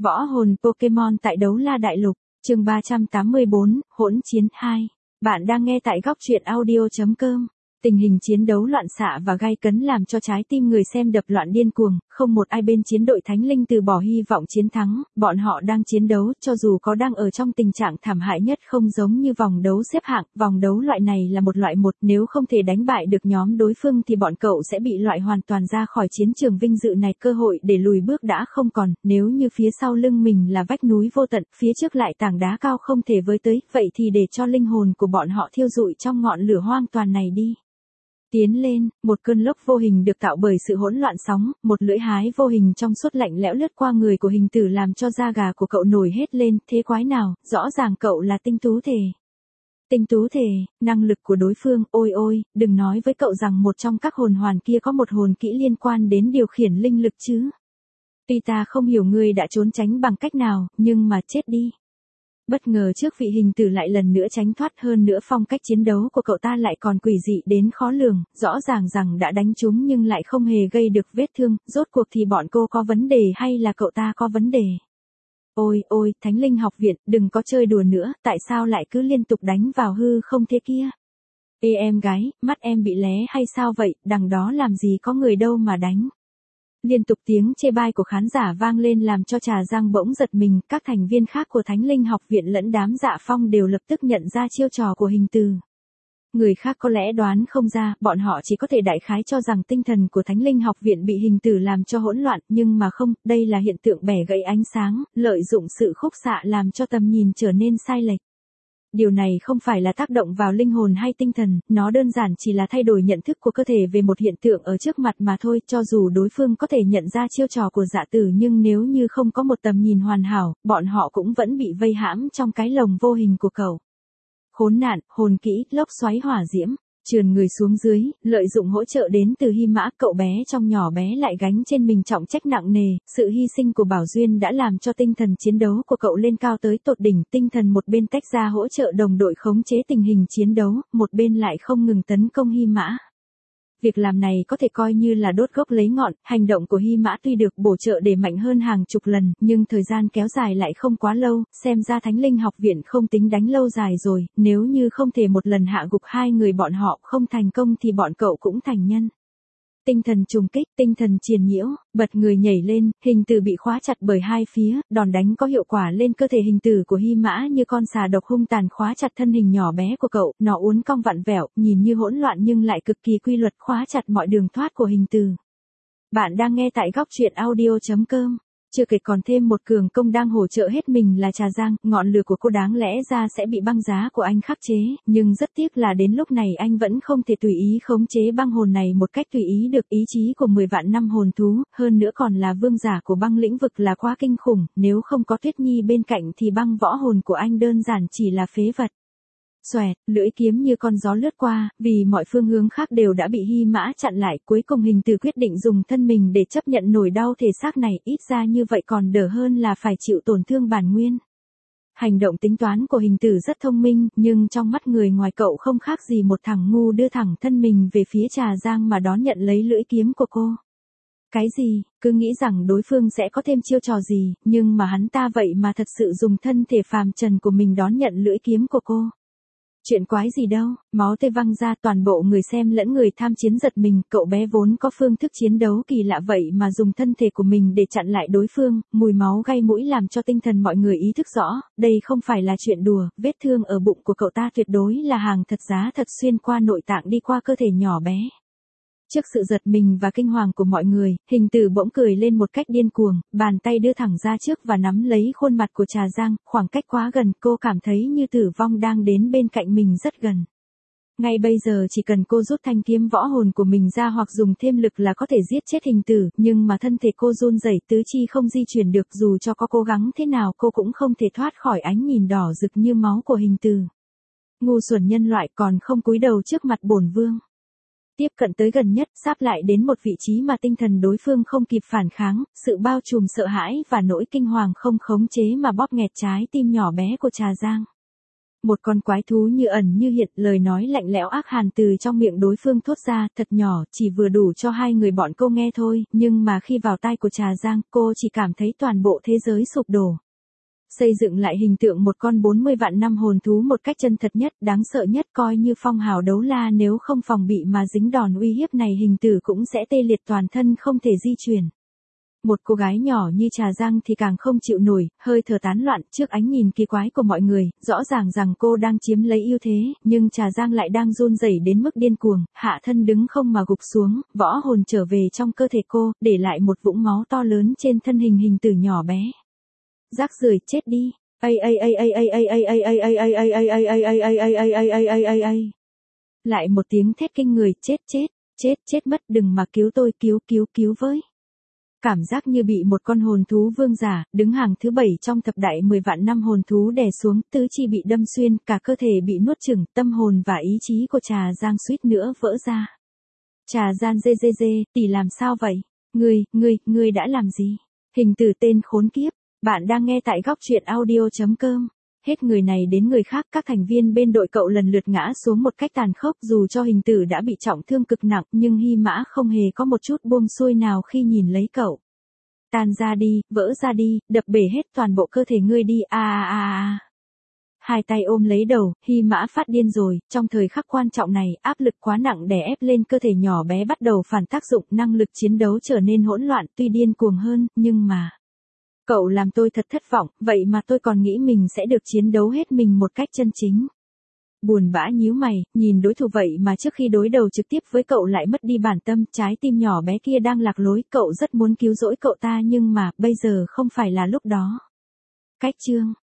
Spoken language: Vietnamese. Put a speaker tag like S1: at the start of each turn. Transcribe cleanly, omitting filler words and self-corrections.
S1: Võ hồn Pokemon tại Đấu La Đại Lục, chương 384, hỗn chiến 2. Bạn đang nghe tại góc truyện audio.com. Tình hình chiến đấu loạn xạ và gay cấn làm cho trái tim người xem đập loạn điên cuồng, không một ai bên chiến đội Thánh Linh từ bỏ hy vọng chiến thắng, bọn họ đang chiến đấu cho dù có đang ở trong tình trạng thảm hại nhất không giống như vòng đấu xếp hạng, vòng đấu loại này là một loại một, nếu không thể đánh bại được nhóm đối phương thì bọn cậu sẽ bị loại hoàn toàn ra khỏi chiến trường vinh dự này, cơ hội để lùi bước đã không còn, nếu như phía sau lưng mình là vách núi vô tận, phía trước lại tảng đá cao không thể với tới, vậy thì để cho linh hồn của bọn họ thiêu rụi trong ngọn lửa hoang toàn này đi. Tiến lên, một cơn lốc vô hình được tạo bởi sự hỗn loạn sóng, một lưỡi hái vô hình trong suốt lạnh lẽo lướt qua người của hình tử làm cho da gà của cậu nổi hết lên, thế quái nào, rõ ràng cậu là tinh tú thể. Tinh tú thể, năng lực của đối phương, ôi ôi, đừng nói với cậu rằng một trong các hồn hoàn kia có một hồn kỹ liên quan đến điều khiển linh lực chứ. Tuy ta không hiểu ngươi đã trốn tránh bằng cách nào, nhưng mà chết đi. Bất ngờ trước vị hình tử lại lần nữa tránh thoát, hơn nữa phong cách chiến đấu của cậu ta lại còn quỷ dị đến khó lường, rõ ràng rằng đã đánh trúng nhưng lại không hề gây được vết thương, rốt cuộc thì bọn cô có vấn đề hay là cậu ta có vấn đề? Ôi ôi, Thánh Linh học viện, đừng có chơi đùa nữa, tại sao lại cứ liên tục đánh vào hư không thế kia? Ê em gái, mắt em bị lé hay sao vậy, đằng đó làm gì có người đâu mà đánh. Liên tục tiếng chê bai của khán giả vang lên làm cho Trà Giang bỗng giật mình, các thành viên khác của Thánh Linh học viện lẫn đám Dạ Phong đều lập tức nhận ra chiêu trò của hình từ. Người khác có lẽ đoán không ra, bọn họ chỉ có thể đại khái cho rằng tinh thần của Thánh Linh học viện bị hình tử làm cho hỗn loạn, nhưng mà không, đây là hiện tượng bẻ gãy ánh sáng, lợi dụng sự khúc xạ làm cho tầm nhìn trở nên sai lệch. Điều này không phải là tác động vào linh hồn hay tinh thần, nó đơn giản chỉ là thay đổi nhận thức của cơ thể về một hiện tượng ở trước mặt mà thôi, cho dù đối phương có thể nhận ra chiêu trò của Dạ Tử nhưng nếu như không có một tầm nhìn hoàn hảo, bọn họ cũng vẫn bị vây hãm trong cái lồng vô hình của cậu. Khốn nạn, hồn kỹ, lốc xoáy hỏa diễm. Trườn người xuống dưới, lợi dụng hỗ trợ đến từ Hy Mã, cậu bé trong nhỏ bé lại gánh trên mình trọng trách nặng nề, sự hy sinh của Bảo Duyên đã làm cho tinh thần chiến đấu của cậu lên cao tới tột đỉnh, tinh thần một bên tách ra hỗ trợ đồng đội khống chế tình hình chiến đấu, một bên lại không ngừng tấn công Hy Mã. Việc làm này có thể coi như là đốt gốc lấy ngọn, hành động của Hy Mã tuy được bổ trợ để mạnh hơn hàng chục lần, nhưng thời gian kéo dài lại không quá lâu, xem ra Thánh Linh học viện không tính đánh lâu dài rồi, nếu như không thể một lần hạ gục hai người bọn họ không thành công thì bọn cậu cũng thành nhân. Tinh thần trùng kích, tinh thần triền nhiễu, bật người nhảy lên, hình tử bị khóa chặt bởi hai phía, đòn đánh có hiệu quả lên cơ thể hình tử của Hy Mã như con xà độc hung tàn khóa chặt thân hình nhỏ bé của cậu, nó uốn cong vặn vẹo, nhìn như hỗn loạn nhưng lại cực kỳ quy luật khóa chặt mọi đường thoát của hình tử. Bạn đang nghe tại góc truyện audio.com. Chưa kể còn thêm một cường công đang hỗ trợ hết mình là Trà Giang, ngọn lửa của cô đáng lẽ ra sẽ bị băng giá của anh khắc chế, nhưng rất tiếc là đến lúc này anh vẫn không thể tùy ý khống chế băng hồn này một cách tùy ý được, ý chí của 10 vạn năm hồn thú, hơn nữa còn là vương giả của băng lĩnh vực là quá kinh khủng, nếu không có Tuyết Nhi bên cạnh thì băng võ hồn của anh đơn giản chỉ là phế vật. Xoẹt, lưỡi kiếm như con gió lướt qua, vì mọi phương hướng khác đều đã bị Hy Mã chặn lại, cuối cùng hình tử quyết định dùng thân mình để chấp nhận nổi đau thể xác này, ít ra như vậy còn đỡ hơn là phải chịu tổn thương bản nguyên. Hành động tính toán của hình tử rất thông minh, nhưng trong mắt người ngoài cậu không khác gì một thằng ngu đưa thẳng thân mình về phía Trà Giang mà đón nhận lấy lưỡi kiếm của cô. Cái gì, cứ nghĩ rằng đối phương sẽ có thêm chiêu trò gì, nhưng mà hắn ta vậy mà thật sự dùng thân thể phàm trần của mình đón nhận lưỡi kiếm của cô. Chuyện quái gì đâu, máu tươi văng ra, toàn bộ người xem lẫn người tham chiến giật mình, cậu bé vốn có phương thức chiến đấu kỳ lạ vậy mà dùng thân thể của mình để chặn lại đối phương, mùi máu gây mũi làm cho tinh thần mọi người ý thức rõ, đây không phải là chuyện đùa, vết thương ở bụng của cậu ta tuyệt đối là hàng thật giá thật xuyên qua nội tạng đi qua cơ thể nhỏ bé. Trước sự giật mình và kinh hoàng của mọi người, hình tử bỗng cười lên một cách điên cuồng, bàn tay đưa thẳng ra trước và nắm lấy khuôn mặt của Trà Giang, khoảng cách quá gần, cô cảm thấy như tử vong đang đến bên cạnh mình rất gần. Ngay bây giờ chỉ cần cô rút thanh kiếm võ hồn của mình ra hoặc dùng thêm lực là có thể giết chết hình tử, nhưng mà thân thể cô run rẩy, tứ chi không di chuyển được, dù cho có cố gắng thế nào cô cũng không thể thoát khỏi ánh nhìn đỏ rực như máu của hình tử. Ngu xuẩn nhân loại còn không cúi đầu trước mặt bổn vương. Tiếp cận tới gần nhất, sáp lại đến một vị trí mà tinh thần đối phương không kịp phản kháng, sự bao trùm sợ hãi và nỗi kinh hoàng không khống chế mà bóp nghẹt trái tim nhỏ bé của Trà Giang. Một con quái thú như ẩn như hiện, lời nói lạnh lẽo ác hàn từ trong miệng đối phương thốt ra, thật nhỏ, chỉ vừa đủ cho hai người bọn cô nghe thôi, nhưng mà khi vào tai của Trà Giang, cô chỉ cảm thấy toàn bộ thế giới sụp đổ. Xây dựng lại hình tượng một con 40 vạn năm hồn thú một cách chân thật nhất, đáng sợ nhất, coi như phong hào đấu la nếu không phòng bị mà dính đòn uy hiếp này hình tử cũng sẽ tê liệt toàn thân không thể di chuyển. Một cô gái nhỏ như Trà Giang thì càng không chịu nổi, hơi thở tán loạn trước ánh nhìn kỳ quái của mọi người, rõ ràng rằng cô đang chiếm lấy ưu thế, nhưng Trà Giang lại đang run rẩy đến mức điên cuồng, hạ thân đứng không mà gục xuống, võ hồn trở về trong cơ thể cô, để lại một vũng máu to lớn trên thân hình hình tử nhỏ bé. Rác rưởi, chết đi. Lại một tiếng thét kinh người, chết mất, đừng mà cứu tôi, cứu với. Cảm giác như bị một con hồn thú vương giả, đứng hàng thứ 7 trong thập đại 10 vạn năm hồn thú đè xuống, tứ chi bị đâm xuyên, cả cơ thể bị nuốt chửng, tâm hồn và ý chí của Trà Giang suýt nữa vỡ ra. Trà Giang tỷ làm sao vậy? Ngươi đã làm gì? Hình tử tên khốn kiếp, bạn đang nghe tại góc truyện audio.com. Hết người này đến người khác, các thành viên bên đội cậu lần lượt ngã xuống một cách tàn khốc, dù cho hình tử đã bị trọng thương cực nặng, nhưng Hy Mã không hề có một chút buông xuôi nào khi nhìn lấy cậu. Tan ra đi, vỡ ra đi, đập bể hết toàn bộ cơ thể ngươi đi, Hai tay ôm lấy đầu, Hy Mã phát điên rồi, trong thời khắc quan trọng này, áp lực quá nặng đè ép lên cơ thể nhỏ bé bắt đầu phản tác dụng, năng lực chiến đấu trở nên hỗn loạn, tuy điên cuồng hơn, nhưng mà... Cậu làm tôi thật thất vọng, vậy mà tôi còn nghĩ mình sẽ được chiến đấu hết mình một cách chân chính. Buồn bã nhíu mày, nhìn đối thủ vậy mà trước khi đối đầu trực tiếp với cậu lại mất đi bản tâm, trái tim nhỏ bé kia đang lạc lối, cậu rất muốn cứu rỗi cậu ta nhưng mà bây giờ không phải là lúc đó. Cách chương